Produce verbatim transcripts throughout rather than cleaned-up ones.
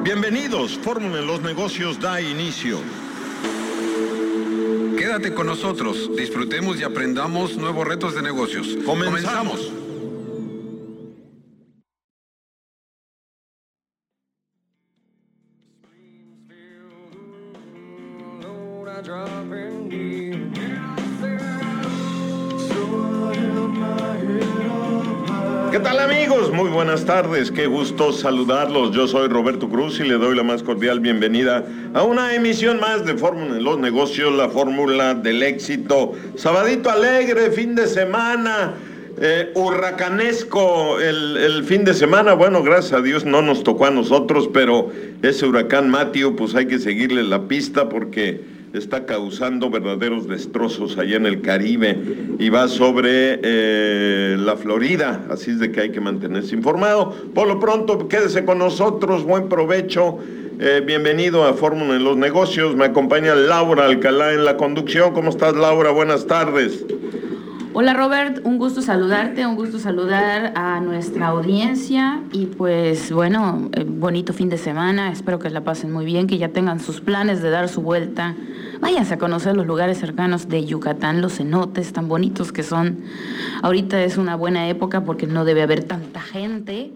Bienvenidos, Fórmula en los Negocios da inicio. Quédate con nosotros, disfrutemos y aprendamos nuevos retos de negocios. Comenzamos. ¿Qué tal, amigos? Muy buenas tardes, qué gusto saludarlos. Yo soy Roberto Cruz y le doy la más cordial bienvenida a una emisión más de Fórmula en los Negocios, la fórmula del éxito. Sabadito alegre, fin de semana, eh, huracanesco el, el fin de semana. Bueno, gracias a Dios no nos tocó a nosotros, pero ese huracán Matthew, pues hay que seguirle la pista porque está causando verdaderos destrozos allá en el Caribe y va sobre eh, la Florida, así es de que hay que mantenerse informado. Por lo pronto, quédese con nosotros, buen provecho, eh, bienvenido a Fórmula en los Negocios. Me acompaña Laura Alcalá en la conducción. ¿Cómo estás, Laura? Buenas tardes. Hola, Robert, un gusto saludarte, un gusto saludar a nuestra audiencia y pues bueno, eh, bonito fin de semana, espero que la pasen muy bien, que ya tengan sus planes de dar su vuelta, váyanse a conocer los lugares cercanos de Yucatán, los cenotes tan bonitos que son. Ahorita es una buena época porque no debe haber tanta gente.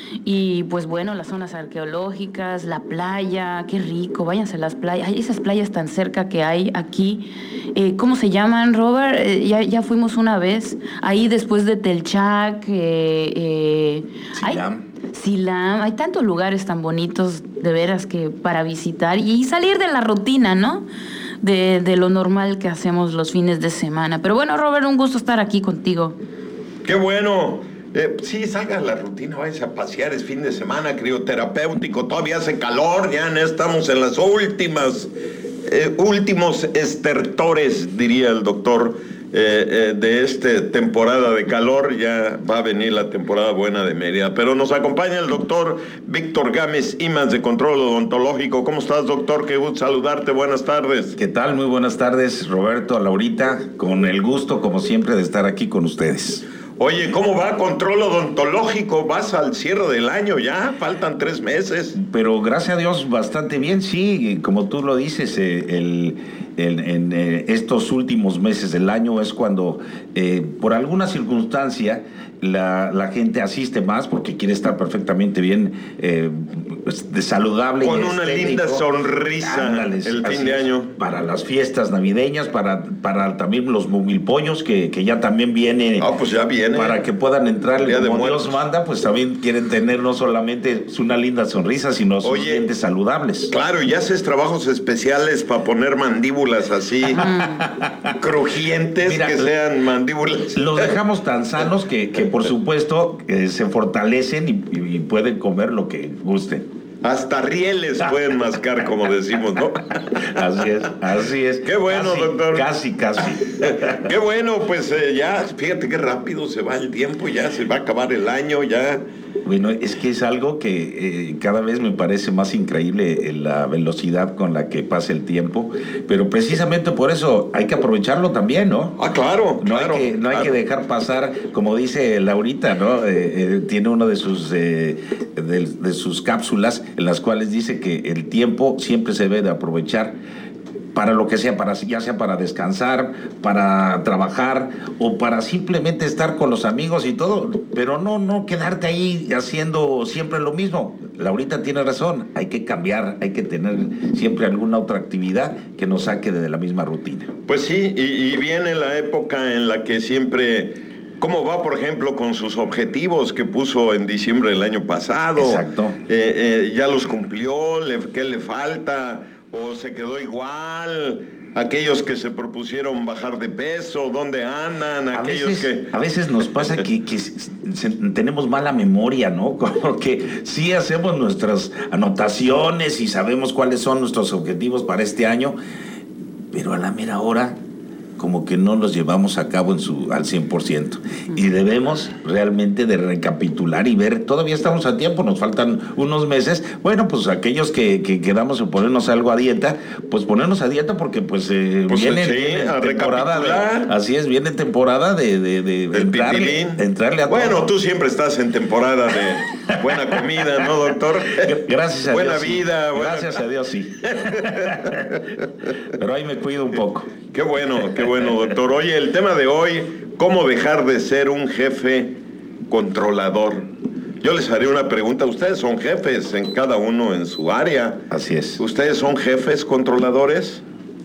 Y pues bueno, las zonas arqueológicas, la playa, qué rico, váyanse a las playas, hay esas playas tan cerca que hay aquí, eh, ¿cómo se llaman, Robert? Eh, ya, ya fuimos una vez, ahí después de Telchac, eh, eh, Silam. Hay, Silam, hay tantos lugares tan bonitos de veras que para visitar y salir de la rutina, ¿no? De, de lo normal que hacemos los fines de semana. Pero bueno, Robert, un gusto estar aquí contigo. ¡Qué bueno! Eh, sí, salga de la rutina, váyase a pasear, es fin de semana, crioterapéutico, todavía hace calor, ya estamos en las últimas, eh, últimos estertores, diría el doctor, eh, eh, de esta temporada de calor. Ya va a venir la temporada buena de Mérida, pero nos acompaña el doctor Víctor Gámez Imaz de Control Odontológico. ¿Cómo estás, doctor? Qué gusto saludarte, buenas tardes. ¿Qué tal? Muy buenas tardes, Roberto, Laurita, con el gusto, como siempre, de estar aquí con ustedes. Oye, ¿cómo va Control Odontológico? ¿Vas al cierre del año ya? Faltan tres meses. Pero gracias a Dios bastante bien, sí, como tú lo dices, eh, el, el, en eh, estos últimos meses del año es cuando eh, por alguna circunstancia la, la gente asiste más porque quiere estar perfectamente bien, eh, de saludable. Con y una estético. Linda sonrisa. Ándales, el fin de año. Para las fiestas navideñas, para, para también los mumilpollos que, que ya también vienen. Ah, pues ya viene. Para que puedan entrar Día de como Muertos. Dios manda, pues también quieren tener no solamente una linda sonrisa, sino sus Oye, dientes saludables. Claro, y haces trabajos especiales para poner mandíbulas así crujientes, Mira, que sean mandíbulas. Los dejamos tan sanos que, que por supuesto, eh, se fortalecen y, y pueden comer lo que gusten. Hasta rieles pueden mascar, como decimos, ¿no? Así es, así es. Qué bueno, casi, doctor. Casi, casi. Qué bueno, pues eh, ya, fíjate qué rápido se va el tiempo, ya se va a acabar el año, ya. Bueno, es que es algo que eh, cada vez me parece más increíble, eh, la velocidad con la que pasa el tiempo, pero precisamente por eso hay que aprovecharlo también, ¿no? Ah, claro, No claro. hay que, no claro. hay que dejar pasar, como dice Laurita, ¿no? Eh, eh, tiene uno de sus, eh, de, de sus cápsulas en las cuales dice que el tiempo siempre se debe de aprovechar para lo que sea, para, ya sea para descansar, para trabajar o para simplemente estar con los amigos y todo, pero no, no quedarte ahí haciendo siempre lo mismo. Laurita tiene razón, hay que cambiar, hay que tener siempre alguna otra actividad que nos saque de la misma rutina. Pues sí, y, y viene la época en la que siempre... ¿Cómo va, por ejemplo, con sus objetivos que puso en diciembre del año pasado? Exacto. Eh, eh, ¿Ya los cumplió? Le, ¿Qué le falta? ¿O se quedó igual? Aquellos que se propusieron bajar de peso, ¿dónde andan? A Aquellos veces, que... a veces nos pasa que, que se, tenemos mala memoria, ¿no? Como que sí hacemos nuestras anotaciones y sabemos cuáles son nuestros objetivos para este año, pero a la mera hora como que no los llevamos a cabo en su, al cien por ciento. Y debemos realmente de recapitular y ver, todavía estamos a tiempo, nos faltan unos meses. Bueno, pues aquellos que, que quedamos en ponernos algo a dieta, pues ponernos a dieta porque pues, eh, pues viene, sí, viene a temporada de, así es, viene temporada de, de, de, de entrarle, entrarle a bueno, todo. Tú siempre estás en temporada de buena comida, ¿no, doctor? Gracias a buena Dios. Vida, sí. buena... Gracias a Dios, sí. Pero ahí me cuido un poco. Qué bueno, qué bueno, doctor. Oye, el tema de hoy, ¿cómo dejar de ser un jefe controlador? Yo les haré una pregunta. Ustedes son jefes en cada uno en su área. Así es. ¿Ustedes son jefes controladores?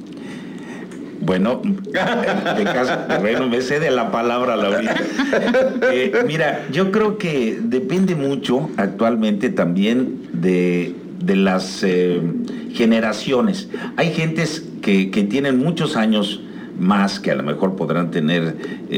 Bueno, de caso, bueno, me sé de la palabra, Laurita. Eh, mira, yo creo que depende mucho actualmente también de, de las eh, generaciones. Hay gentes que, que tienen muchos años más, que a lo mejor podrán tener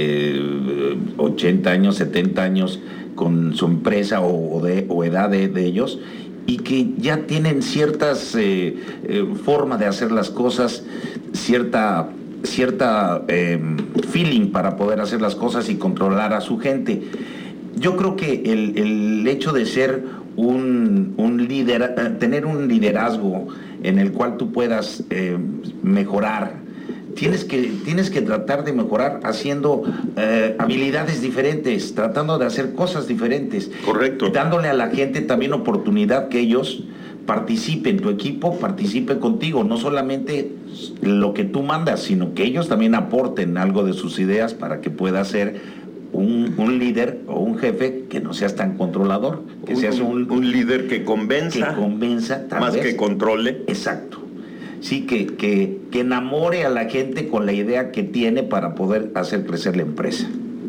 eh, ochenta años, setenta años con su empresa o, o, de, o edad de, de ellos, y que ya tienen ciertas eh, eh, forma de hacer las cosas, cierta cierta eh, feeling para poder hacer las cosas y controlar a su gente. Yo creo que el, el hecho de ser un, un líder, eh, tener un liderazgo en el cual tú puedas eh, mejorar, tienes que, tienes que tratar de mejorar haciendo eh, habilidades diferentes, tratando de hacer cosas diferentes. Correcto. Dándole a la gente también oportunidad que ellos participen, tu equipo participe contigo, no solamente lo que tú mandas, sino que ellos también aporten algo de sus ideas para que pueda ser un, un líder o un jefe que no seas tan controlador, que un, seas un, un líder que convenza, que convenza tal más vez, que controle. Exacto. Sí, que, que, que enamore a la gente con la idea que tiene para poder hacer crecer la empresa.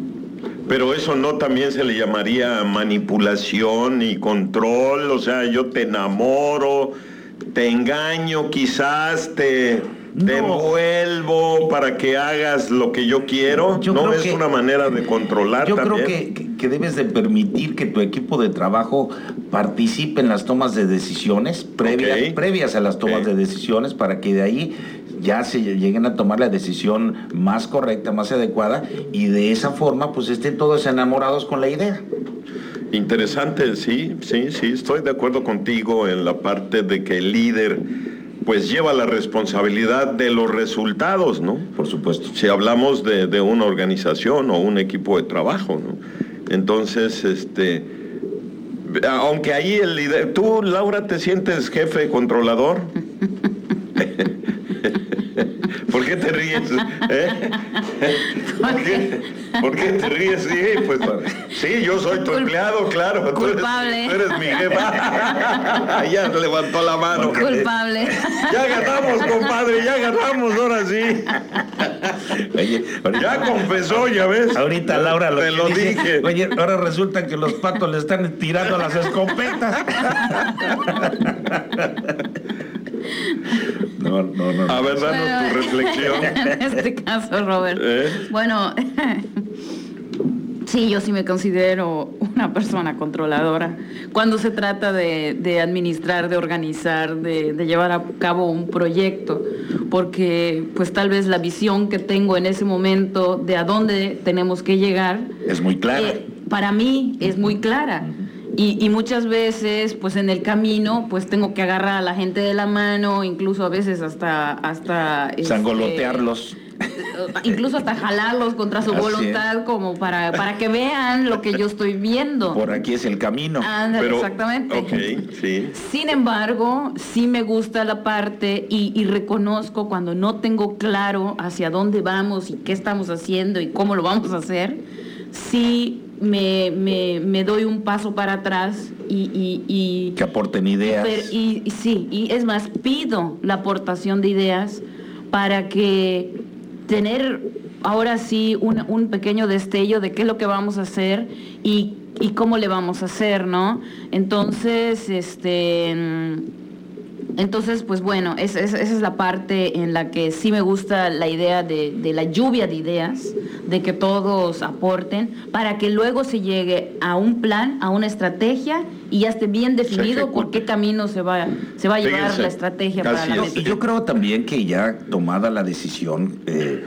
Pero eso no también se le llamaría manipulación y control, o sea, yo te enamoro, te engaño, quizás te, no. te envuelvo para que hagas lo que yo quiero. Yo ¿No es que, una manera de controlar yo también? Yo creo que, que, que debes de permitir que tu equipo de trabajo participe en las tomas de decisiones, previas, okay. previas a las tomas okay. de decisiones, para que de ahí ya se lleguen a tomar la decisión más correcta, más adecuada, y de esa forma pues estén todos enamorados con la idea. Interesante, sí, sí, sí, estoy de acuerdo contigo en la parte de que el líder pues lleva la responsabilidad de los resultados, ¿no? Por supuesto. Si hablamos de, de una organización o un equipo de trabajo, ¿no? Entonces, este, aunque ahí el líder, ¿tú, Laura, te sientes jefe controlador? ¿Por qué te ríes? ¿Eh? ¿Por qué? ¿Por qué te ríes? Sí, pues, sí, yo soy tu empleado, claro. Culpable. Tú eres, tú eres mi jefa. Ya levantó la mano. Culpable. Ya ganamos, compadre, ya ganamos, ahora sí. Oye, ahorita, ya confesó, ya ves. Ahorita Laura lo, te lo dice, dije. Oye, ahora resulta que los patos le están tirando las escopetas. No, no, no. A ver, danos bueno, tu reflexión. En este caso, Robert. ¿Eh? Bueno, sí, yo sí me considero una persona controladora. Cuando se trata de, de administrar, de organizar, de, de llevar a cabo un proyecto, porque pues tal vez la visión que tengo en ese momento de a dónde tenemos que llegar es muy clara. Eh, para mí es muy clara. Y, y muchas veces, pues en el camino, pues tengo que agarrar a la gente de la mano, incluso a veces hasta... hasta Sangolotearlos. Este, incluso hasta jalarlos contra su Así voluntad, es. como para, para que vean lo que yo estoy viendo. Por aquí es el camino. Ándale, Pero, exactamente. Okay, sí. Sin embargo, sí me gusta la parte y, y reconozco cuando no tengo claro hacia dónde vamos y qué estamos haciendo y cómo lo vamos a hacer, sí... Me, me, me doy un paso para atrás y... y, y que aporten ideas. Y, y sí, y es más, pido la aportación de ideas para que tener ahora sí un, un pequeño destello de qué es lo que vamos a hacer y, y cómo le vamos a hacer, ¿no? Entonces, este... Entonces, pues bueno, es, es, esa es la parte en la que sí me gusta la idea de, de la lluvia de ideas, de que todos aporten, para que luego se llegue a un plan, a una estrategia y ya esté bien definido por qué camino se va, se va a llevar Fíjense, la estrategia para la yo, yo creo también que ya tomada la decisión, eh,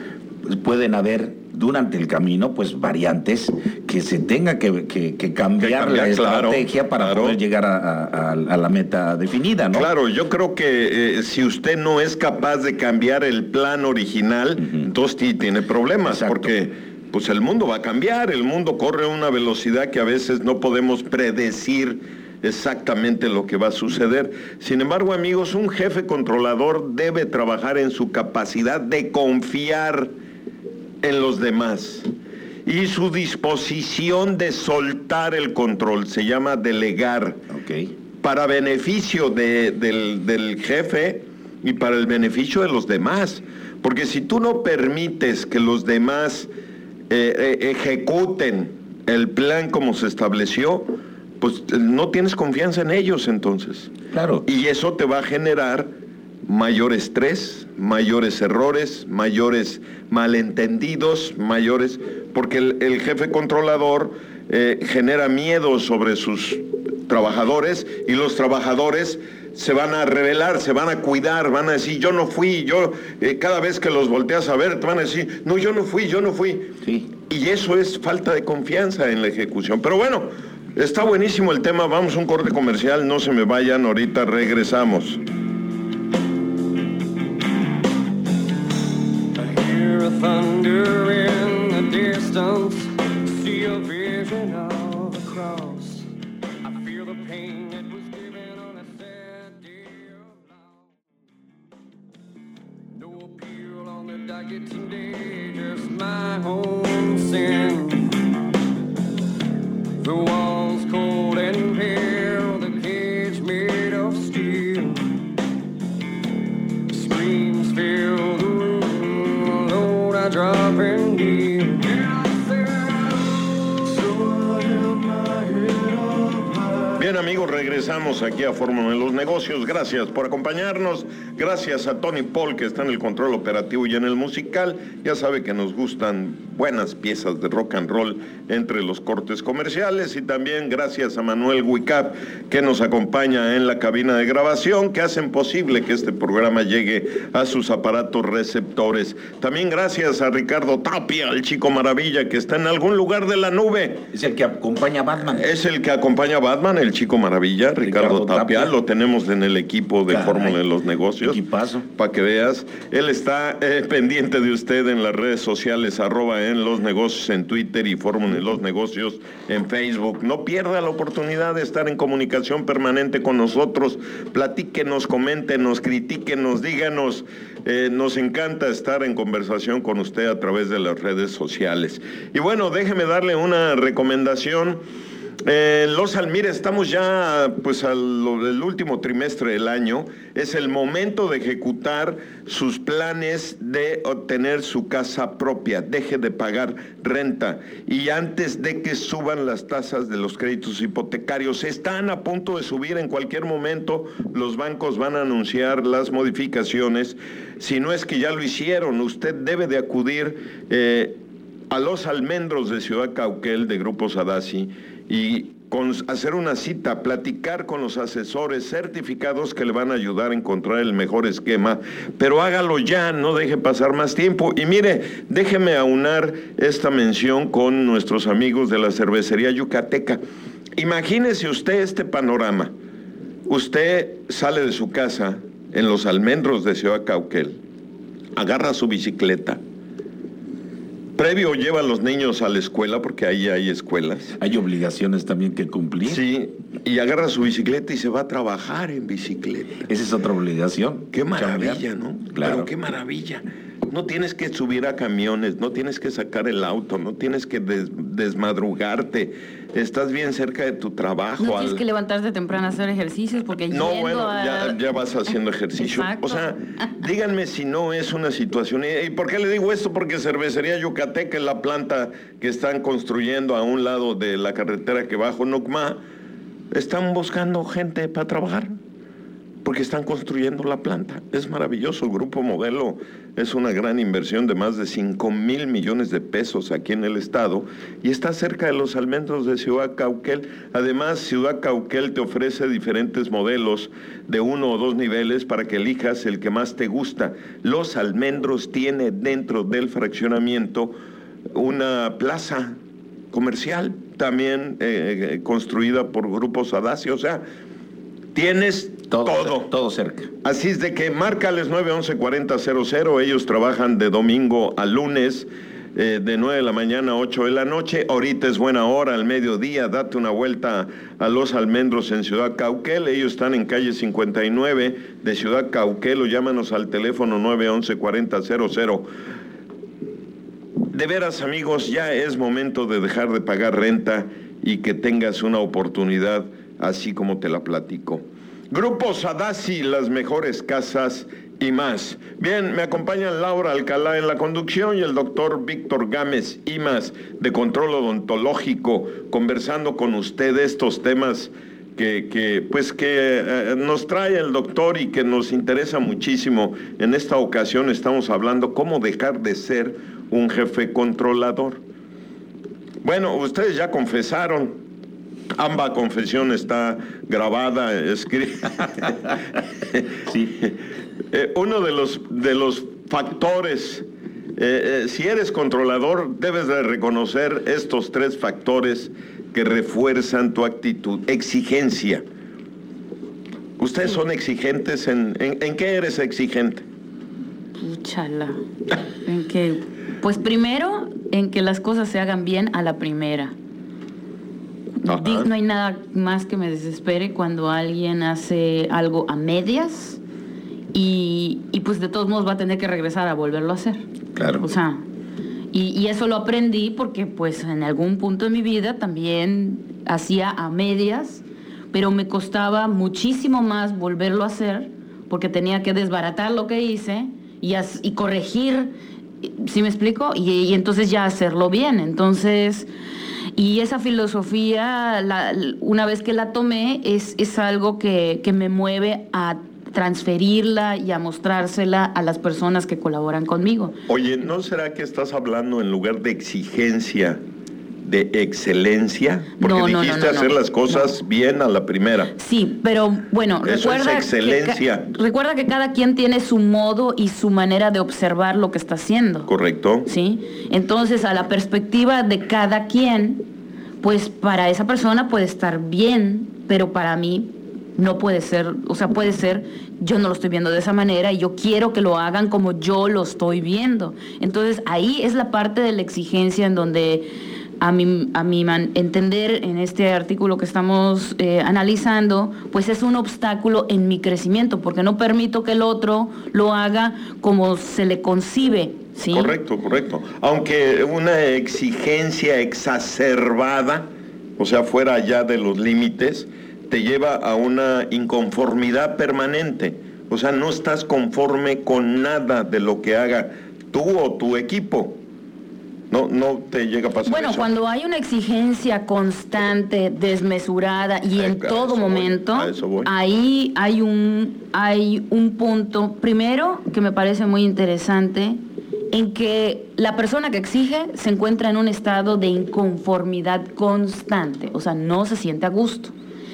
pueden haber durante el camino pues variantes que se tenga que, que, que cambiar que cambiar, la estrategia claro, para claro. poder llegar a, a, a la meta definida, ¿no? Claro, yo creo que eh, si usted no es capaz de cambiar el plan original, uh-huh. entonces sí tiene problemas. Exacto. Porque pues el mundo va a cambiar, el mundo corre a una velocidad que a veces no podemos predecir exactamente lo que va a suceder. Sin embargo, amigos, un jefe controlador debe trabajar en su capacidad de confiar en los demás y su disposición de soltar el control, se llama delegar, okay. para beneficio de, del, del jefe y para el beneficio de los demás, porque si tú no permites que los demás eh, eh, ejecuten el plan como se estableció, pues no tienes confianza en ellos entonces. Claro. Y eso te va a generar mayor estrés, mayores errores, mayores malentendidos, mayores, porque el, el jefe controlador eh, genera miedo sobre sus trabajadores y los trabajadores se van a rebelar, se van a cuidar, van a decir, yo no fui, yo, eh, cada vez que los volteas a ver, te van a decir, no, yo no fui, yo no fui. Sí. Y eso es falta de confianza en la ejecución. Pero bueno, está buenísimo el tema, vamos a un corte comercial, no se me vayan, ahorita regresamos. Thunder in the distance, see a vision of the cross. I feel the pain that was given on a sad day of love. No appeal on the docket today, just my own sin. The walls cold and pale, the cage made of steel. The screams fill the room. Dropping deep. Bien, amigos, regresamos aquí a Fórmula de los Negocios. Gracias por acompañarnos. Gracias a Tony Paul, que está en el control operativo y en el musical. Ya sabe que nos gustan buenas piezas de rock and roll entre los cortes comerciales. Y también gracias a Manuel Huicap, que nos acompaña en la cabina de grabación, que hacen posible que este programa llegue a sus aparatos receptores. También gracias a Ricardo Tapia, el chico maravilla, que está en algún lugar de la nube. Es el que acompaña a Batman. Es el que acompaña a Batman, el chico maravilla, Ricardo, Ricardo Tapia. Tapia. Lo tenemos en el equipo de Fórmula de los Negocios. Equipazo. Para que veas. Él está eh, pendiente de usted en las redes sociales, arroba en los negocios en Twitter y Fórmula de los Negocios en Facebook. No pierda la oportunidad de estar en comunicación permanente con nosotros. Platíquenos, coméntenos, critíquenos, díganos. Eh, nos encanta estar en conversación con usted a través de las redes sociales. Y bueno, déjeme darle una recomendación. Eh, Los Almira, estamos ya pues al el último trimestre del año. Es el momento de ejecutar sus planes de obtener su casa propia. Deje de pagar renta y antes de que suban las tasas de los créditos hipotecarios, están a punto de subir en cualquier momento. Los bancos van a anunciar las modificaciones. Si no es que ya lo hicieron, usted debe de acudir eh, a Los Almendros de Ciudad Cauquel de Grupo Sadasi y con, hacer una cita, platicar con los asesores certificados que le van a ayudar a encontrar el mejor esquema, pero hágalo ya, no deje pasar más tiempo. Y mire, déjeme aunar esta mención con nuestros amigos de la cervecería Yucateca. Imagínese usted este panorama. Usted sale de su casa en Los Almendros de Ciudad Cauquel, agarra su bicicleta, previo lleva a los niños a la escuela, porque ahí hay escuelas. Hay obligaciones también que cumplir. Sí, y agarra su bicicleta y se va a trabajar en bicicleta. Esa es otra obligación. Qué maravilla, ¿no? Claro. Pero qué maravilla. No tienes que subir a camiones, no tienes que sacar el auto, no tienes que des- desmadrugarte. Estás bien cerca de tu trabajo. No tienes al... que levantarte temprano a hacer ejercicios porque no, yendo bueno, a... ya, ya vas haciendo ejercicio. Exacto. O sea, díganme si no es una situación. ¿Y por qué le digo esto? Porque Cervecería Yucateca es la planta que están construyendo a un lado de la carretera que bajo Nocma. Están buscando gente para trabajar. porque están construyendo la planta. Es maravilloso. El Grupo Modelo es una gran inversión de más de cinco mil millones de pesos aquí en el estado y está cerca de los almendros de Ciudad Cauquel. Además, Ciudad Cauquel te ofrece diferentes modelos de uno o dos niveles para que elijas el que más te gusta. Los Almendros tiene dentro del fraccionamiento una plaza comercial, también eh, construida por Grupo Sadassi, o sea, tienes todo, todo. Todo cerca. Así es de que márcales nueve once cuarenta cero cero, ellos trabajan de domingo a lunes, eh, de nueve de la mañana a ocho de la noche, ahorita es buena hora, al mediodía, date una vuelta a Los Almendros en Ciudad Cauquel, ellos están en calle cincuenta y nueve de Ciudad Cauquel, o llámanos al teléfono nueve once cuarenta cero cero. De veras, amigos, ya es momento de dejar de pagar renta y que tengas una oportunidad así como te la platico. Grupo Sadassi, las mejores casas y más. Bien, me acompañan Laura Alcalá en la conducción y el doctor Víctor Gámez y más de Control Odontológico, conversando con usted estos temas que, que pues que eh, nos trae el doctor y que nos interesa muchísimo. En esta ocasión estamos hablando cómo dejar de ser un jefe controlador. Bueno, ustedes ya confesaron, ambas confesión está grabada, escrita. Sí. Eh, uno de los, de los factores, eh, eh, si eres controlador, debes de reconocer estos tres factores que refuerzan tu actitud. Exigencia. ¿Ustedes son exigentes? ¿En, en, en qué eres exigente? Puchala. En que... Pues primero, en que las cosas se hagan bien a la primera. Di, no hay nada más que me desespere cuando alguien hace algo a medias y, y pues de todos modos va a tener que regresar a volverlo a hacer. Claro. O sea, y, y eso lo aprendí porque pues en algún punto de mi vida también hacía a medias, pero me costaba muchísimo más volverlo a hacer porque tenía que desbaratar lo que hice y, as, y corregir. ¿Sí me explico? Y, y entonces ya hacerlo bien. Entonces, y esa filosofía, la, una vez que la tomé, es, es algo que, que me mueve a transferirla y a mostrársela a las personas que colaboran conmigo. Oye, ¿no será que estás hablando en lugar de exigencia, de excelencia? Porque no, no, dijiste no, no, hacer no, las cosas no. bien a la primera. Sí, pero bueno, Eso recuerda es excelencia. Que, recuerda que cada quien tiene su modo y su manera de observar lo que está haciendo. Correcto. ¿Sí? Entonces, a la perspectiva de cada quien, pues para esa persona puede estar bien, pero para mí no puede ser, o sea, puede ser, yo no lo estoy viendo de esa manera y yo quiero que lo hagan como yo lo estoy viendo. Entonces, ahí es la parte de la exigencia en donde a mi, a mi man, entender en este artículo que estamos eh, analizando, pues es un obstáculo en mi crecimiento, porque no permito que el otro lo haga como se le concibe, ¿sí? Correcto, correcto. Aunque una exigencia exacerbada, o sea, fuera ya de los límites, te lleva a una inconformidad permanente. O sea, no estás conforme con nada de lo que haga tú o tu equipo. No, no te llega a pasar Bueno, eso. cuando hay una exigencia constante, desmesurada y Ay, en a todo eso voy, momento, a eso voy. ahí hay un, hay un punto, primero, que me parece muy interesante, en que la persona que exige se encuentra en un estado de inconformidad constante, o sea, no se siente a gusto.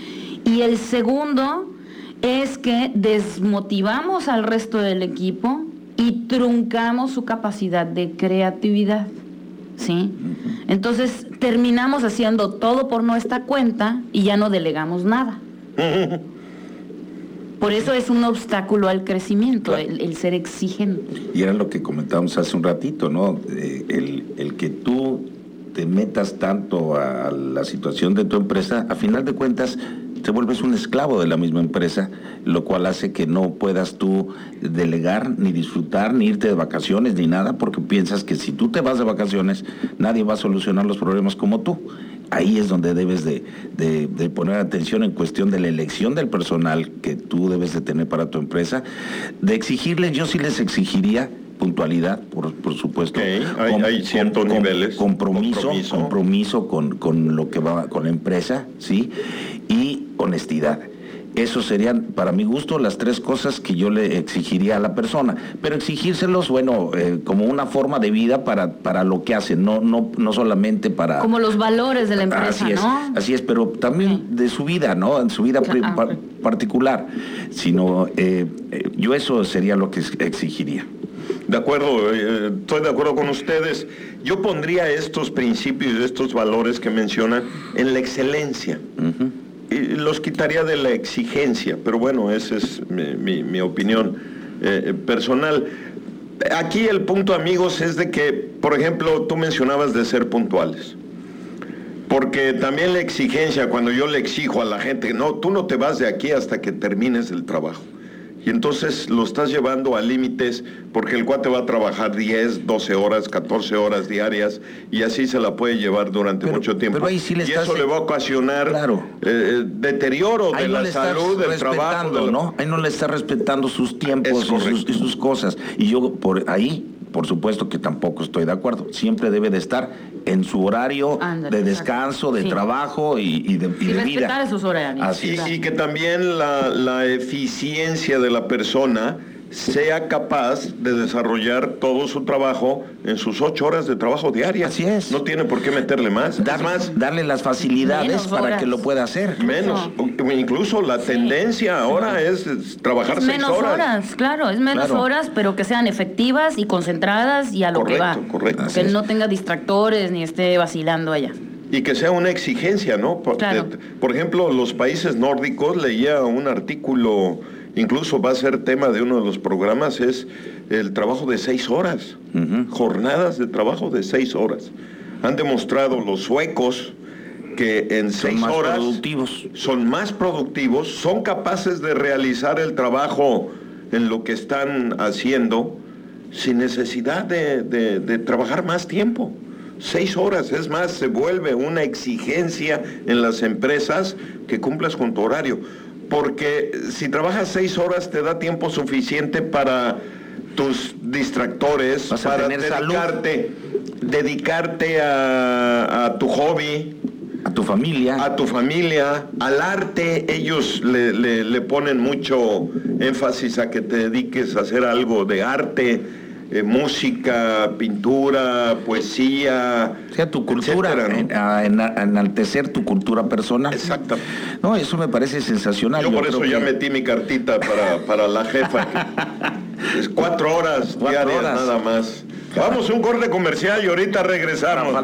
Y el segundo es que desmotivamos al resto del equipo y truncamos su capacidad de creatividad, ¿sí? Entonces terminamos haciendo todo por nuestra cuenta y ya no delegamos nada. Por eso es un obstáculo al crecimiento, Claro. el, el ser exigente. Y era lo que comentábamos hace un ratito, ¿no? Eh, el, el que tú te metas tanto a la situación de tu empresa, a final de cuentas te vuelves un esclavo de la misma empresa, lo cual hace que no puedas tú delegar, ni disfrutar, ni irte de vacaciones, ni nada, porque piensas que si tú te vas de vacaciones, nadie va a solucionar los problemas como tú. Ahí es donde debes de, de, de poner atención en cuestión de la elección del personal que tú debes de tener para tu empresa, de exigirles, yo sí les exigiría puntualidad, por, por supuesto. Okay. Hay, Com, hay ciertos com, niveles. Compromiso, compromiso, compromiso con, con lo que va, con la empresa, ¿sí? Y honestidad. Esos serían, para mi gusto, las tres cosas que yo le exigiría a la persona. Pero exigírselos, bueno, eh, como una forma de vida para, para lo que hace, no, no, no solamente para... Como los valores de la empresa, así es, ¿no? Así es, pero también sí. de su vida, ¿no? En su vida pri- Ah, pa- okay. particular. Sino, eh, eh, yo eso sería lo que exigiría. De acuerdo, eh, estoy de acuerdo con ustedes. Yo pondría estos principios, estos valores que mencionan en la excelencia. Uh-huh. Y los quitaría de la exigencia, pero bueno, esa es mi, mi, mi opinión eh, personal. Aquí el punto, amigos, es de que, por ejemplo, tú mencionabas de ser puntuales. Porque también la exigencia, cuando yo le exijo a la gente, no, tú no te vas de aquí hasta que termines el trabajo. Y entonces lo estás llevando a límites porque el cuate va a trabajar diez, doce horas, catorce horas diarias y así se la puede llevar durante pero, mucho tiempo. Pero ahí sí le y estás, eso le va a ocasionar claro. eh, deterioro ahí de no la salud, del trabajo. De la... ¿no? Ahí no le está respetando sus tiempos y sus, y sus cosas. Y yo por ahí, por supuesto que tampoco estoy de acuerdo. Siempre debe de estar en su horario Andale, de descanso, de sí. trabajo y, y de, y y de respetar vida. Esos horarios. Así y, y que también la, la eficiencia de la persona sea capaz de desarrollar todo su trabajo en sus ocho horas de trabajo diarias. Así es. No tiene por qué meterle más. Dar, es más, darle las facilidades para horas. que lo pueda hacer. Menos. No. Incluso la tendencia sí. ahora sí. es, es trabajar es seis menos horas. horas. Claro, es menos claro. horas, pero que sean efectivas y concentradas y a lo correcto, que va. Correcto, Que no tenga distractores ni esté vacilando allá. Y que sea una exigencia, ¿no? Por, claro. de, por ejemplo, los países nórdicos, leía un artículo, incluso va a ser tema de uno de los programas, es el trabajo de seis horas, uh-huh. jornadas de trabajo de seis horas. Han demostrado los suecos que en son seis más horas productivos. son más productivos, son capaces de realizar el trabajo en lo que están haciendo sin necesidad de, de, de trabajar más tiempo. Seis horas, es más, se vuelve una exigencia en las empresas que cumplas con tu horario. Porque si trabajas seis horas te da tiempo suficiente para tus distractores, Vas para a tener dedicarte, dedicarte a, a tu hobby, a tu familia, a tu familia, al arte. Ellos le, le, le ponen mucho énfasis a que te dediques a hacer algo de arte. Eh, música, pintura, poesía, o sea, tu cultura, etcétera, ¿no? en, en, enaltecer tu cultura personal. Exacto. No, eso me parece sensacional. Yo, Yo por eso ya que... metí mi cartita para, para la jefa. Es cuatro horas cuatro diarias horas. Nada más. Claro. Vamos a un corte comercial y ahorita regresamos.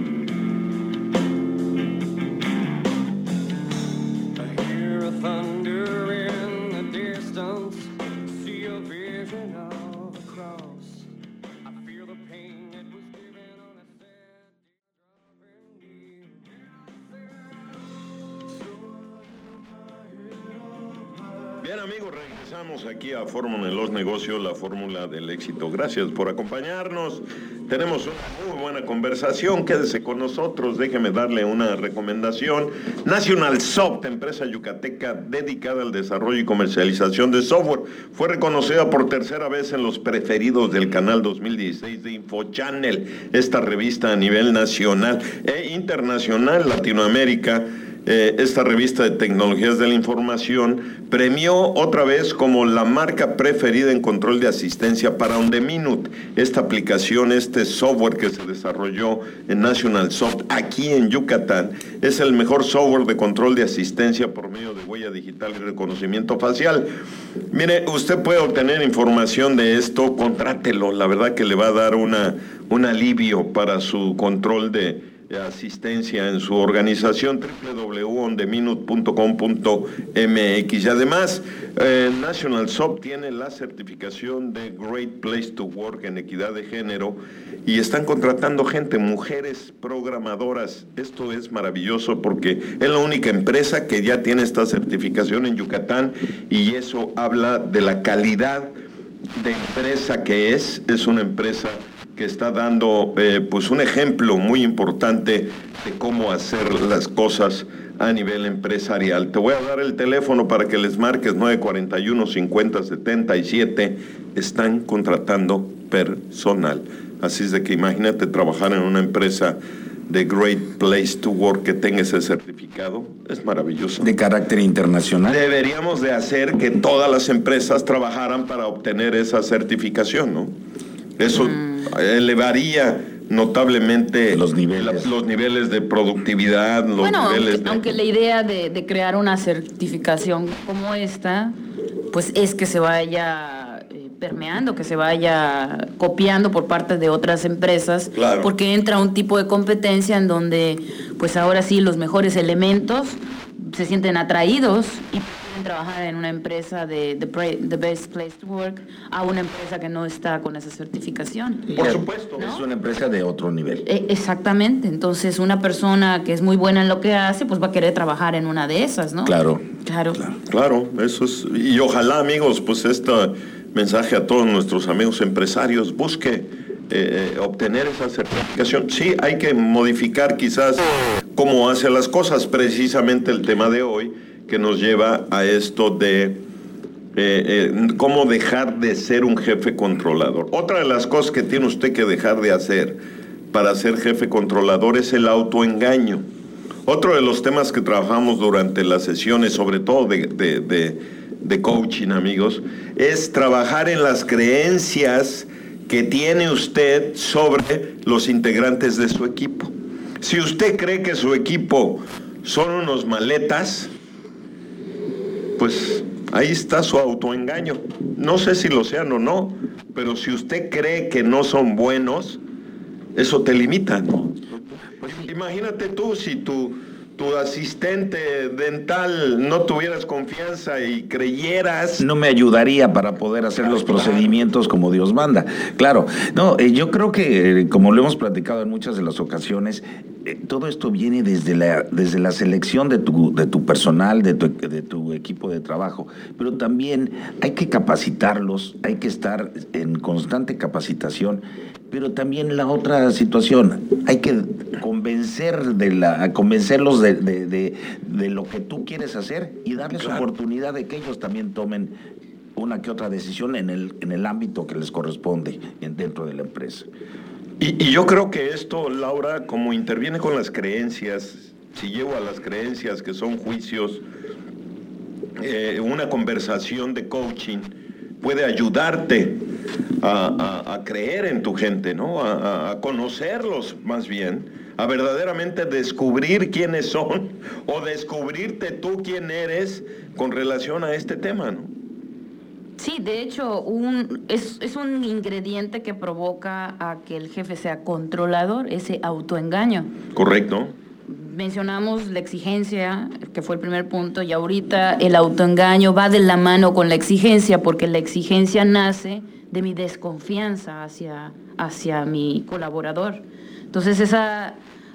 Bien, amigos, regresamos aquí a Fórmula en los Negocios, la fórmula del éxito. Gracias por acompañarnos. Tenemos una muy buena conversación. Quédese con nosotros. Déjeme darle una recomendación. National Soft, empresa yucateca dedicada al desarrollo y comercialización de software, fue reconocida por tercera vez en los preferidos del canal dos mil dieciséis de InfoChannel, esta revista a nivel nacional e internacional, Latinoamérica. Eh, esta revista de tecnologías de la información premió otra vez como la marca preferida en control de asistencia para On The Minute. Esta aplicación, este software que se desarrolló en National Soft aquí en Yucatán, es el mejor software de control de asistencia por medio de huella digital y reconocimiento facial. Mire, usted puede obtener información de esto, contrátelo, la verdad que le va a dar una, un alivio para su control de asistencia en su organización, doble u doble u doble u punto on the minute punto com punto m x. Y además, eh, National Soft tiene la certificación de Great Place to Work en equidad de género y están contratando gente, mujeres programadoras. Esto es maravilloso porque es la única empresa que ya tiene esta certificación en Yucatán y eso habla de la calidad de empresa que es. Es una empresa que está dando eh, pues un ejemplo muy importante de cómo hacer las cosas a nivel empresarial. Te voy a dar el teléfono para que les marques nueve cuatro uno, cincuenta, setenta y siete. Están contratando personal. Así es de que imagínate trabajar en una empresa de Great Place to Work que tenga ese certificado, es maravilloso. De carácter internacional. Deberíamos de hacer que todas las empresas trabajaran para obtener esa certificación, ¿no? Eso mm. elevaría notablemente los niveles, la, los niveles de productividad, los bueno, niveles aunque, de... aunque la idea de, de crear una certificación como esta, pues es que se vaya eh, permeando, que se vaya copiando por parte de otras empresas, claro. Porque entra un tipo de competencia en donde, pues ahora sí, los mejores elementos se sienten atraídos y quieren trabajar en una empresa de the, the best place to work a una empresa que no está con esa certificación. Por supuesto. ¿No? Es una empresa de otro nivel. Eh, exactamente. Entonces, una persona que es muy buena en lo que hace, pues va a querer trabajar en una de esas, ¿no? Claro. Claro. Claro, claro, eso es. Y ojalá, amigos, pues este mensaje a todos nuestros amigos empresarios, busque Eh, obtener esa certificación. Sí, hay que modificar quizás cómo hace las cosas, precisamente el tema de hoy que nos lleva a esto de eh, eh, cómo dejar de ser un jefe controlador. Otra de las cosas que tiene usted que dejar de hacer para ser jefe controlador es el autoengaño. Otro de los temas que trabajamos durante las sesiones, sobre todo de, de, de, de coaching, amigos, es trabajar en las creencias que tiene usted sobre los integrantes de su equipo. Si usted cree que su equipo son unos maletas, pues ahí está su autoengaño. No sé si lo sean o no, pero si usted cree que no son buenos, eso te limita, ¿no? Pues imagínate tú si tu, tu asistente dental no tuvieras confianza y creyeras... No me ayudaría para poder hacer los procedimientos como Dios manda. Claro, no, eh, yo creo que, eh, como lo hemos platicado en muchas de las ocasiones, eh, todo esto viene desde la, desde la selección de tu, de tu personal, de tu, de tu equipo de trabajo, pero también hay que capacitarlos, hay que estar en constante capacitación, pero también la otra situación, hay que convencer de la, convencerlos de, de, de, de lo que tú quieres hacer y darles claro. oportunidad de que ellos también tomen una que otra decisión en el, en el ámbito que les corresponde en, dentro de la empresa. Y, y yo creo que esto, Laura, como interviene con las creencias, si llevo a las creencias que son juicios, eh, una conversación de coaching puede ayudarte a, a, a creer en tu gente, ¿no? A, a conocerlos más bien, a verdaderamente descubrir quiénes son o descubrirte tú quién eres con relación a este tema, ¿no? Sí, de hecho, un, es, es un ingrediente que provoca a que el jefe sea controlador, ese autoengaño. Correcto. Mencionamos la exigencia, que fue el primer punto, y ahorita el autoengaño va de la mano con la exigencia, porque la exigencia nace de mi desconfianza hacia, hacia mi colaborador. Entonces, esa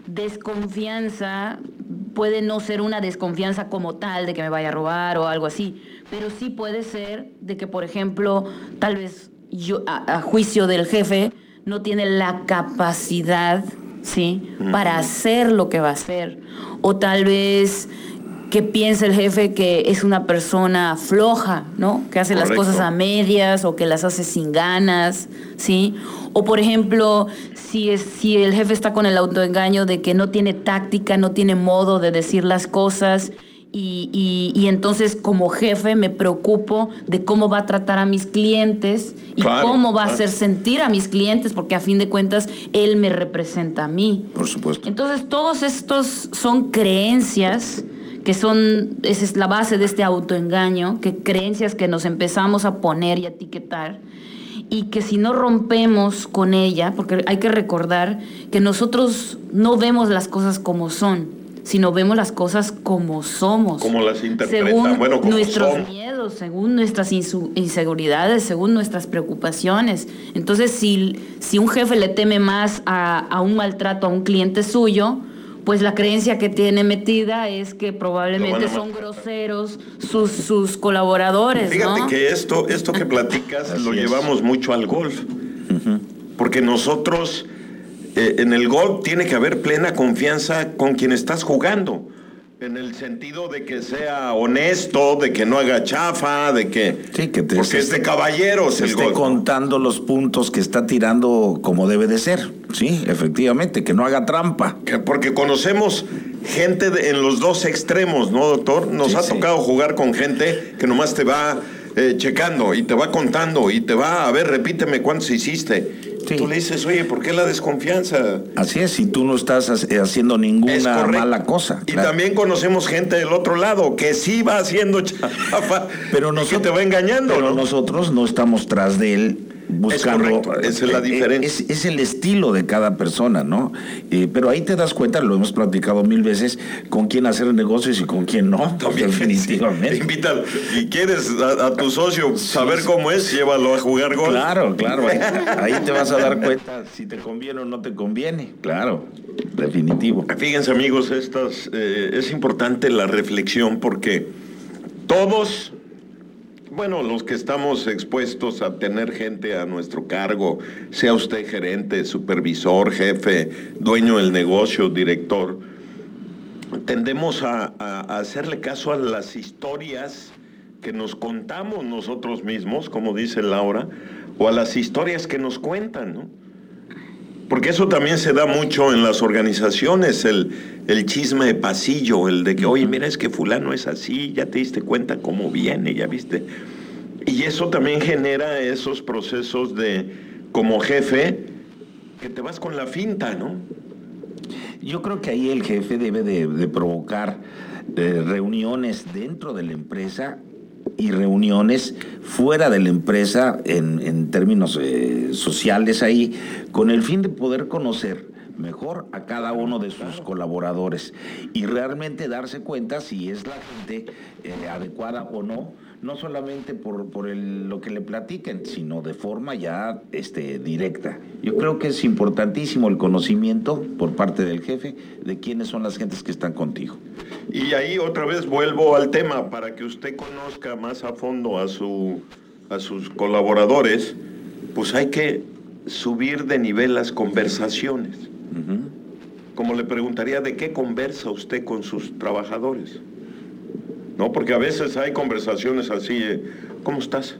desconfianza puede no ser una desconfianza como tal, de que me vaya a robar o algo así, pero sí puede ser de que, por ejemplo, tal vez yo, a, a juicio del jefe, no tiene la capacidad, ¿sí?, uh-huh. para hacer lo que va a hacer. O tal vez que piense el jefe que es una persona floja, ¿no?, que hace Correcto. Las cosas a medias o que las hace sin ganas, ¿sí? O, por ejemplo, si, es, si el jefe está con el autoengaño de que no tiene táctica, no tiene modo de decir las cosas, y, y, y entonces como jefe me preocupo de cómo va a tratar a mis clientes y claro, cómo va claro. a hacer sentir a mis clientes, porque a fin de cuentas él me representa a mí. Por supuesto. Entonces todos estos son creencias que son, esa es la base de este autoengaño, que creencias que nos empezamos a poner y a etiquetar, y que si no rompemos con ella, porque hay que recordar que nosotros no vemos las cosas como son, sino vemos las cosas como somos. Como las interpretan, según bueno, como nuestros son. miedos, según nuestras inseguridades, según nuestras preocupaciones. Entonces, si, si un jefe le teme más a, a un maltrato a un cliente suyo, pues la creencia que tiene metida es que probablemente son groseros sus, sus colaboradores, Fíjate ¿no? que esto, esto que platicas lo es. llevamos mucho al golf. Uh-huh. Porque nosotros, eh, en el golf tiene que haber plena confianza con quien estás jugando. En el sentido de que sea honesto, de que no haga chafa, de que... Sí, que te porque es de caballeros se el esté golf, contando los puntos que está tirando como debe de ser. Sí, efectivamente, que no haga trampa. Que- Porque conocemos gente de- en los dos extremos, ¿no, doctor? Nos Sí, ha sí. tocado jugar con gente que nomás te va eh, checando y te va contando y te va, a ver, repíteme cuántos hiciste. Sí. Tú le dices, oye, ¿por qué la desconfianza? Así es, si tú no estás ha- haciendo ninguna Es correcto. mala cosa. Y claro. también conocemos gente del otro lado que sí va haciendo chafa, Pero y que nosotros, te va engañando, pero ¿no? nosotros no estamos tras de él buscando. correcto, esa es la eh, diferencia. Es, es el estilo de cada persona, ¿no? Eh, pero ahí te das cuenta, lo hemos platicado mil veces, con quién hacer negocios y con quién no. También, definitivamente. sí, invítalo. Y quieres a, a tu socio saber cómo es, llévalo a jugar golf. Claro, claro. Ahí, ahí te vas a dar cuenta si te conviene o no te conviene. Claro, definitivo. Fíjense, amigos, estas, eh, es importante la reflexión porque todos, bueno, los que estamos expuestos a tener gente a nuestro cargo, sea usted gerente, supervisor, jefe, dueño del negocio, director, tendemos a, a- a hacerle caso a las historias que nos contamos nosotros mismos, como dice Laura, o a las historias que nos cuentan, ¿no? Porque eso también se da mucho en las organizaciones, el, el chisme de pasillo, el de que, oye, mira, es que fulano es así, ya te diste cuenta cómo viene, ya viste. Y eso también genera esos procesos de, como jefe, que te vas con la finta, ¿no? Yo creo que ahí el jefe debe de, de provocar eh, reuniones dentro de la empresa y reuniones fuera de la empresa en, en términos eh, sociales ahí, con el fin de poder conocer mejor a cada uno de sus colaboradores y realmente darse cuenta si es la gente eh, adecuada o no, no solamente por, por el- lo que le platiquen, sino de forma ya este, directa. Yo creo que es importantísimo el conocimiento por parte del jefe de quiénes son las gentes que están contigo. Y ahí otra vez vuelvo al tema, para que usted conozca más a fondo a, su, a sus colaboradores, pues hay que subir de nivel las conversaciones. Ujú. Como le preguntaría, ¿de qué conversa usted con sus trabajadores? ¿No? Porque a veces hay conversaciones así, eh, ¿cómo estás?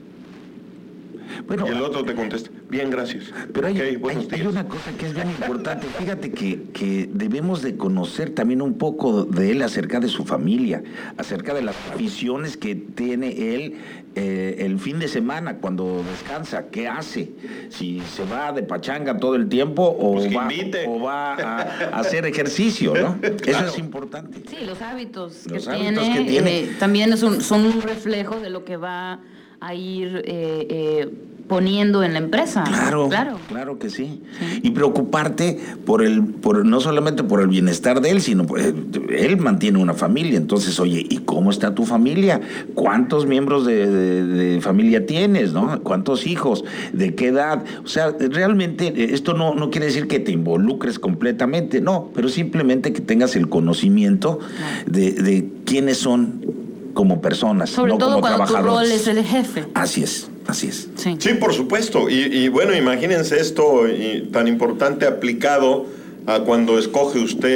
Bueno, Y el otro te contesta, bien, gracias. pero hay, Ok, hay- buenos hay días. una cosa que es bien importante. Fíjate que, que debemos de conocer también un poco de él acerca de su familia, acerca de las aficiones que tiene él eh, el fin de semana cuando descansa. ¿Qué hace? Si se va de pachanga todo el tiempo o, Pues que va, invite. o va a, a hacer ejercicio, ¿no? Eso Claro. es importante. Sí, los hábitos, Los que, hábitos tiene, que tiene. eh, también es un- son un reflejo de lo que va a ir eh, eh, poniendo en la empresa. Claro, claro. claro que sí. Y preocuparte por el, por no solamente por el bienestar de él, sino por él, él mantiene una familia. Entonces, oye, ¿y cómo está tu familia? ¿Cuántos miembros de, de- de familia tienes, no? ¿Cuántos hijos? ¿De qué edad? O sea, realmente eh, esto no, no quiere decir que te involucres completamente, no, pero simplemente que tengas el conocimiento de, de quiénes son como personas, Sobre no todo como cuando tu trabajadores. rol es el jefe. Así es, así es. Sí. Sí, por supuesto. Y, y bueno, imagínense esto y tan importante aplicado a cuando escoge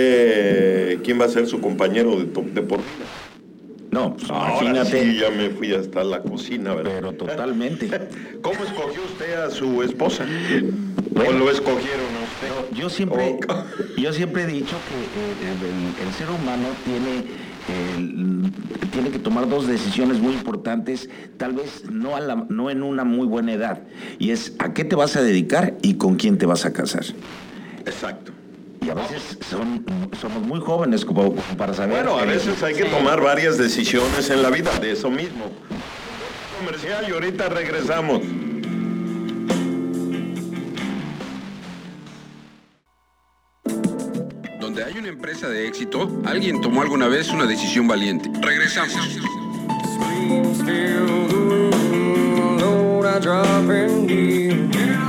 usted quién va a ser su compañero de, to- de por vida. No, pues Ahora imagínate. sí, ya me fui hasta la cocina, ¿verdad? Pero totalmente. ¿Cómo escogió usted a su esposa? ¿O Bueno. lo escogieron a usted? Yo siempre, Oh. yo siempre he dicho que eh, el, el ser humano tiene, el- tiene que tomar dos decisiones muy importantes, tal vez no, a la- no en una muy buena edad, y es a qué te vas a dedicar y con quién te vas a casar. Exacto. Y a veces son, somos muy jóvenes como, como para saber. Bueno, a que- veces hay que tomar varias decisiones en la vida de eso mismo. Comercial y ahorita regresamos. Donde hay una empresa de éxito, alguien tomó alguna vez una decisión valiente. Regresamos. Screams fill the room, Lord, I drop in deep.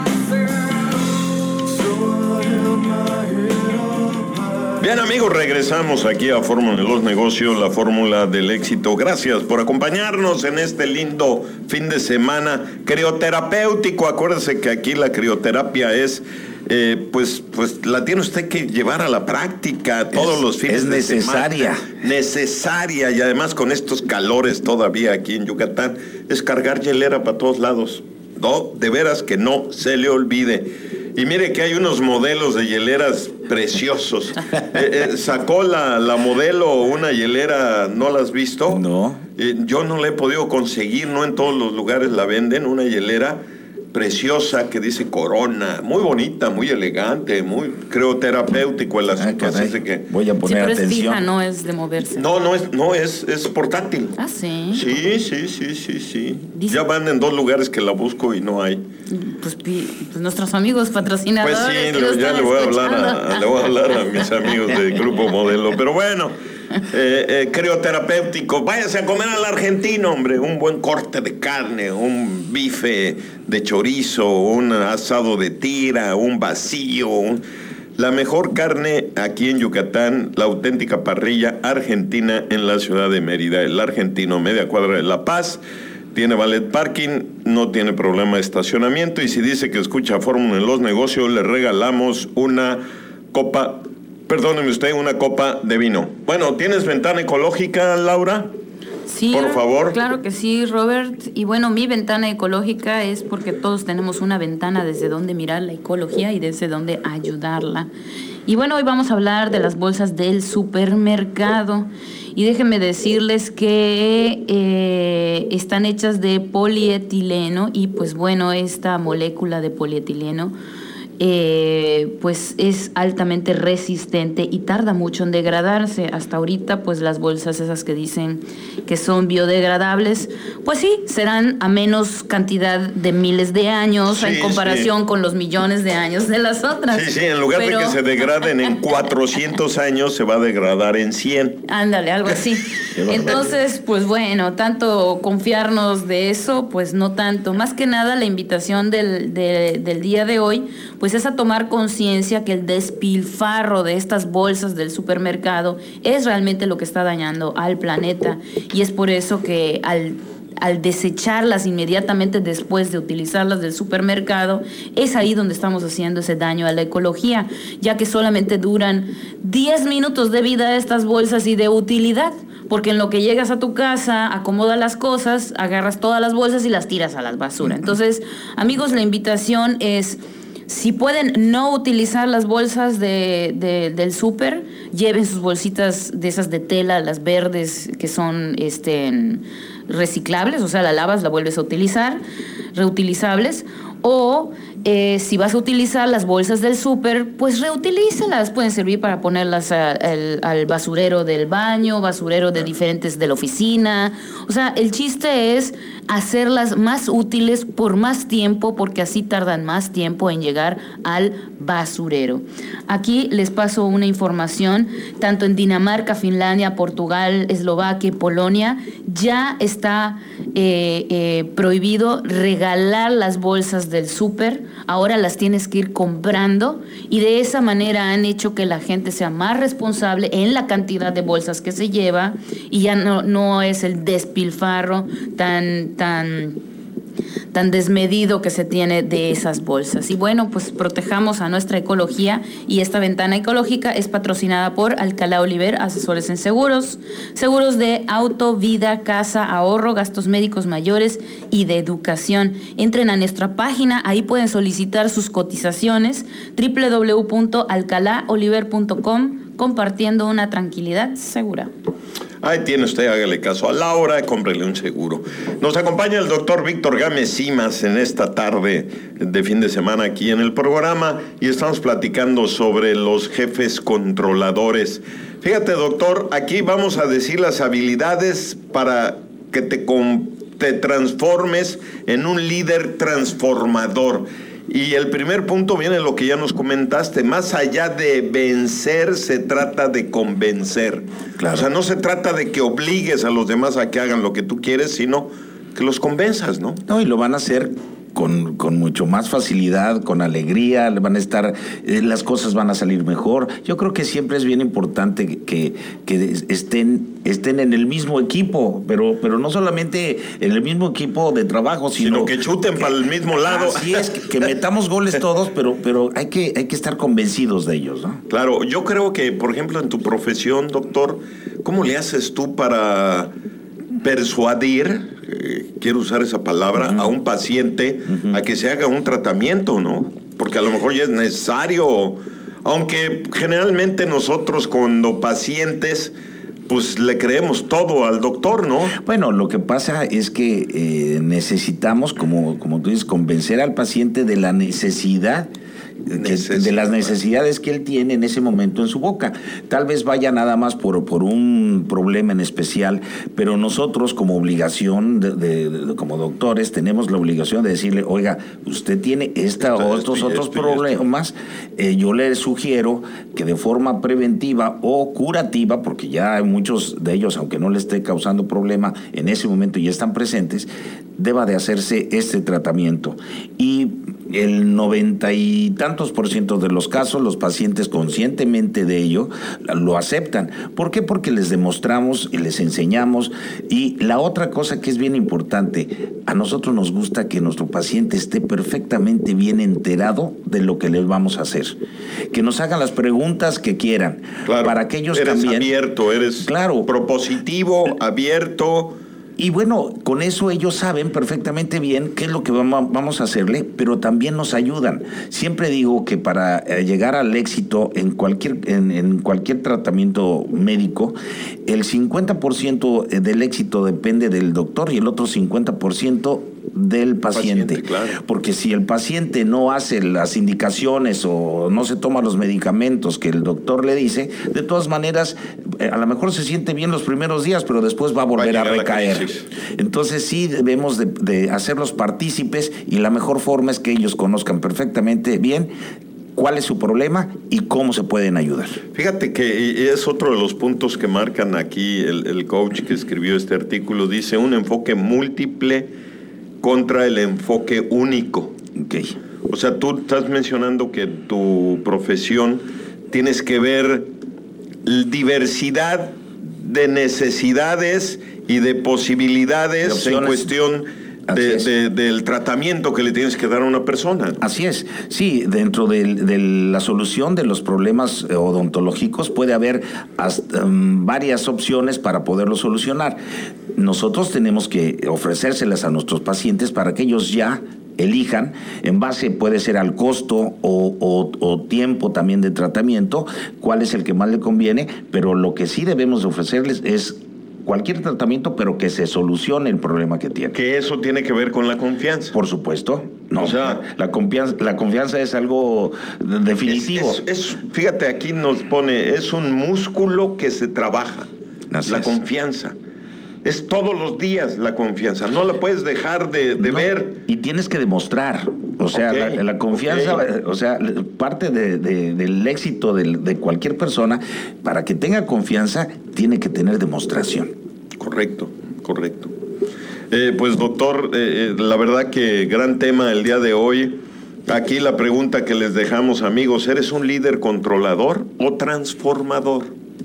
Bien, amigos, regresamos aquí a Fórmula de los Negocios, la fórmula del éxito. Gracias por acompañarnos en este lindo fin de semana crioterapéutico. Acuérdese que aquí la crioterapia es, eh, pues, pues la tiene usted que llevar a la práctica todos Es- los fines es de necesaria. semana. Necesaria. Y además con estos calores todavía aquí en Yucatán, es cargar hielera para todos lados. No, de veras que no se le olvide. Y mire que hay unos modelos de hieleras preciosos. Eh, eh, sacó la, la modelo una hielera, ¿no la has visto? No. Eh, yo no la he podido conseguir, no en todos los lugares la venden, una hielera preciosa que dice Corona, muy bonita, muy elegante, muy, creo, terapéutico el asunto. Ah, así caray. es de que... Voy a Sí, poner pero es atención. fija, no es de moverse. No, no es, no es, es portátil. Ah, sí. Sí, sí, sí, sí, sí. Dice- Ya van en dos lugares que la busco y no hay. Pues, pi- pues nuestros amigos patrocinadores. Pues sí, que lo le- ya están le voy a hablar escuchando. a, le voy a hablar a mis amigos del Grupo Modelo. Pero bueno, eh, eh, crioterapéutico. Váyase a comer al argentino, hombre. Un buen corte de carne, un bife de chorizo, un asado de tira, un vacío. un- La mejor carne aquí en Yucatán, la auténtica parrilla argentina en la ciudad de Mérida. El Argentino, media cuadra de La Paz. Tiene valet parking, no tiene problema de estacionamiento, y si dice que escucha Fórmula en los negocios, le regalamos una copa, perdóneme usted, una copa de vino. Bueno, ¿tienes ventana ecológica, Laura? Sí, Por favor. Claro que sí, Robert. Y bueno, mi ventana ecológica es porque todos tenemos una ventana desde donde mirar la ecología y desde donde ayudarla. Y bueno, hoy vamos a hablar de las bolsas del supermercado. Y déjenme decirles que eh, están hechas de polietileno y pues bueno, esta molécula de polietileno eh, pues es altamente resistente y tarda mucho en degradarse. Hasta ahorita pues las bolsas esas que dicen que son biodegradables, pues sí, serán a menos cantidad de miles de años Sí, en comparación sí. con los millones de años de las otras. Sí, sí, en lugar Pero- de que se degraden en cuatrocientos años, se va a degradar en cien. Ándale, algo así. Entonces, pues bueno, tanto confiarnos de eso, pues no tanto. Más que nada, la invitación del, de- del día de hoy, pues es a tomar conciencia que el despilfarro de estas bolsas del supermercado es realmente lo que está dañando al planeta. Y es por eso que al al desecharlas inmediatamente después de utilizarlas del supermercado, es ahí donde estamos haciendo ese daño a la ecología, ya que solamente duran diez minutos de vida estas bolsas y de utilidad, porque en lo que llegas a tu casa, acomodas las cosas, agarras todas las bolsas y las tiras a la basura. Entonces, amigos, la invitación es, si pueden no utilizar las bolsas de, de, del súper, lleven sus bolsitas de esas de tela, las verdes, que son este, reciclables, o sea, la lavas, la vuelves a utilizar, reutilizables, o eh, si vas a utilizar las bolsas del súper, pues reutilízalas, pueden servir para ponerlas a- al, al basurero del baño, basurero de diferentes de la oficina. O sea, el chiste es hacerlas más útiles por más tiempo, porque así tardan más tiempo en llegar al basurero. Aquí les paso una información, tanto en Dinamarca, Finlandia, Portugal, Eslovaquia y Polonia, ya está eh, eh, prohibido regalar las bolsas del súper. Ahora las tienes que ir comprando, y de esa manera han hecho que la gente sea más responsable en la cantidad de bolsas que se lleva, y ya no, no es el despilfarro tan, tan, tan desmedido que se tiene de esas bolsas. Y bueno, pues protejamos a nuestra ecología, y esta ventana ecológica es patrocinada por Alcalá Oliver, asesores en seguros, seguros de auto, vida, casa, ahorro, gastos médicos mayores y de educación. Entren a nuestra página, ahí pueden solicitar sus cotizaciones, doble u doble u doble u punto alcalá oliver punto com, compartiendo una tranquilidad segura. Ahí tiene usted, hágale caso a Laura, cómprele un seguro. Nos acompaña el doctor Víctor Gámez Simas en esta tarde de fin de semana aquí en el programa, y estamos platicando sobre los jefes controladores. Fíjate, doctor, aquí vamos a decir las habilidades para que te, com- te transformes en un líder transformador. Y el primer punto viene lo que ya nos comentaste, más allá de vencer, se trata de convencer. Claro. O sea, no se trata de que obligues a los demás a que hagan lo que tú quieres, sino que los convenzas, ¿no? No, y lo van a hacer con, con mucho más facilidad, con alegría, van a estar, eh, las cosas van a salir mejor. Yo creo que siempre es bien importante que, que, que estén, estén en el mismo equipo, pero, pero no solamente en el mismo equipo de trabajo, sino, Sino que chuten para el mismo lado. Así es, que, que metamos goles todos, pero, pero hay que, hay que estar convencidos de ellos, ¿no? Claro, yo creo que, por ejemplo, en tu profesión, doctor, ¿cómo le haces tú para persuadir, eh, quiero usar esa palabra, uh-huh. a un paciente uh-huh. a que se haga un tratamiento, ¿no? Porque porque a lo mejor ya es necesario, aunque generalmente nosotros cuando pacientes, pues le creemos todo al doctor, ¿no? Bueno, lo que pasa es que eh, necesitamos, como, como tú dices, convencer al paciente de la necesidad Que, de las necesidades que él tiene en ese momento en su boca. Tal vez vaya nada más por, por un problema en especial, pero nosotros como obligación, de, de, de, como doctores, tenemos la obligación de decirle, oiga, usted tiene esta esto, o estos esto, otros esto, problemas, eh, yo le sugiero que de forma preventiva o curativa, porque ya hay muchos de ellos, aunque no le esté causando problema, en ese momento ya están presentes, deba de hacerse este tratamiento. Y el noventa y tantos por ciento de los casos, los pacientes conscientemente de ello lo aceptan. ¿Por qué? Porque les demostramos y les enseñamos. Y la otra cosa que es bien importante, a nosotros nos gusta que nuestro paciente esté perfectamente bien enterado de lo que les vamos a hacer. Que nos hagan las preguntas que quieran. Claro, para que ellos eres también... abierto, eres claro, propositivo, abierto. Y bueno, con eso ellos saben perfectamente bien qué es lo que vamos a hacerle, pero también nos ayudan. Siempre digo que para llegar al éxito en cualquier, en, en cualquier tratamiento médico, el cincuenta por ciento del éxito depende del doctor y el otro cincuenta por ciento del paciente. paciente claro. Porque si el paciente no hace las indicaciones o no se toma los medicamentos que el doctor le dice, de todas maneras, a lo mejor se siente bien los primeros días, pero después va a volver va a, a recaer. Entonces sí debemos de, de hacerlos partícipes y la mejor forma es que ellos conozcan perfectamente bien cuál es su problema y cómo se pueden ayudar. Fíjate que es otro de los puntos que marcan aquí el, el coach que escribió este artículo. Dice un enfoque múltiple contra el enfoque único. Okay. O sea, tú estás mencionando que tu profesión tienes que ver diversidad de necesidades y de posibilidades de en cuestión de, de, del tratamiento que le tienes que dar a una persona. Así es. Sí, dentro de, de la solución de los problemas odontológicos puede haber hasta, um, varias opciones para poderlo solucionar. Nosotros tenemos que ofrecérselas a nuestros pacientes para que ellos ya elijan, en base puede ser al costo o, o, o tiempo también de tratamiento, cuál es el que más le conviene, pero lo que sí debemos ofrecerles es cualquier tratamiento, pero que se solucione el problema que tiene. Que eso tiene que ver con la confianza. Por supuesto. No, o sea, la confianza, la confianza es algo definitivo. Es, es, es, fíjate, aquí nos pone, es un músculo que se trabaja. Así la es. Confianza. Es todos los días la confianza, no la puedes dejar de, de no, ver. Y tienes que demostrar, o sea, okay, la, la confianza, okay. o sea, parte de, de, del éxito de, de cualquier persona, para que tenga confianza, tiene que tener demostración. Correcto, correcto. Eh, pues doctor, eh, la verdad que gran tema el día de hoy. Aquí la pregunta que les dejamos, amigos, ¿eres un líder controlador o transformador?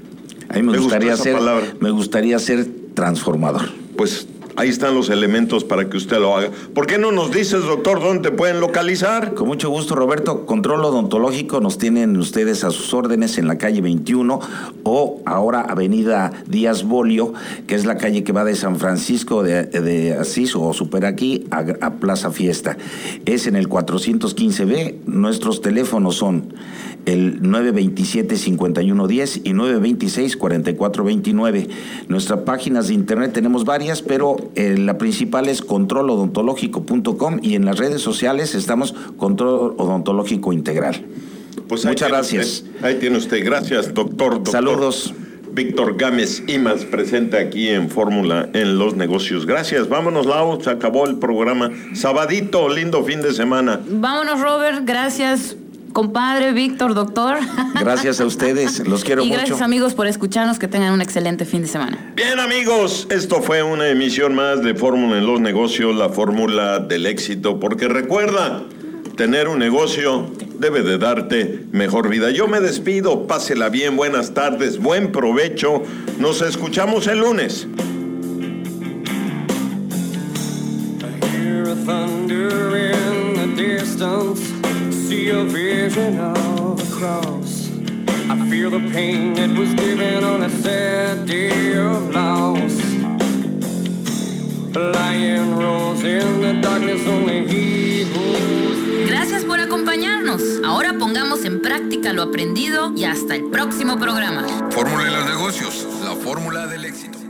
A mí me, me gustaría ser, me gustaría ser transformador. Pues ahí están los elementos para que usted lo haga. ¿Por qué no nos dices, doctor, dónde te pueden localizar? Con mucho gusto, Roberto. Control Odontológico nos tienen ustedes a sus órdenes en la calle veintiuno o ahora avenida Díaz Bolio, que es la calle que va de San Francisco de, de Asís o Super aquí a, a Plaza Fiesta. Es en el cuatrocientos quince B. Nuestros teléfonos son el nueve veintisiete, cincuenta y uno diez y nueve veintiséis, cuarenta y cuatro veintinueve. Nuestras páginas de internet tenemos varias, pero eh, la principal es control odontológico punto com y en las redes sociales estamos Control Odontológico Integral. Pues muchas gracias. Usted, ahí tiene usted. Gracias, doctor. doctor. Saludos. Víctor Gámez Imaz, presente aquí en Fórmula en los Negocios. Gracias. Vámonos, Lau. Se acabó el programa. Sabadito, lindo fin de semana. Vámonos, Robert. Gracias. Compadre, Víctor, doctor. Gracias a ustedes, los quiero y mucho. Y gracias, amigos, por escucharnos, que tengan un excelente fin de semana. Bien, amigos, esto fue una emisión más de Fórmula en los Negocios, la fórmula del éxito, porque recuerda, tener un negocio debe de darte mejor vida. Yo me despido, pásela bien, buenas tardes, buen provecho, nos escuchamos el lunes. I hear a thunder in the distance. See a vision of a cross. I feel the pain that was given on a sad day of loss. Lion rolls in the darkness, only he moves. Gracias por acompañarnos. pongamos en práctica lo aprendido y hasta el próximo programa. Fórmula de los negocios, la fórmula del éxito.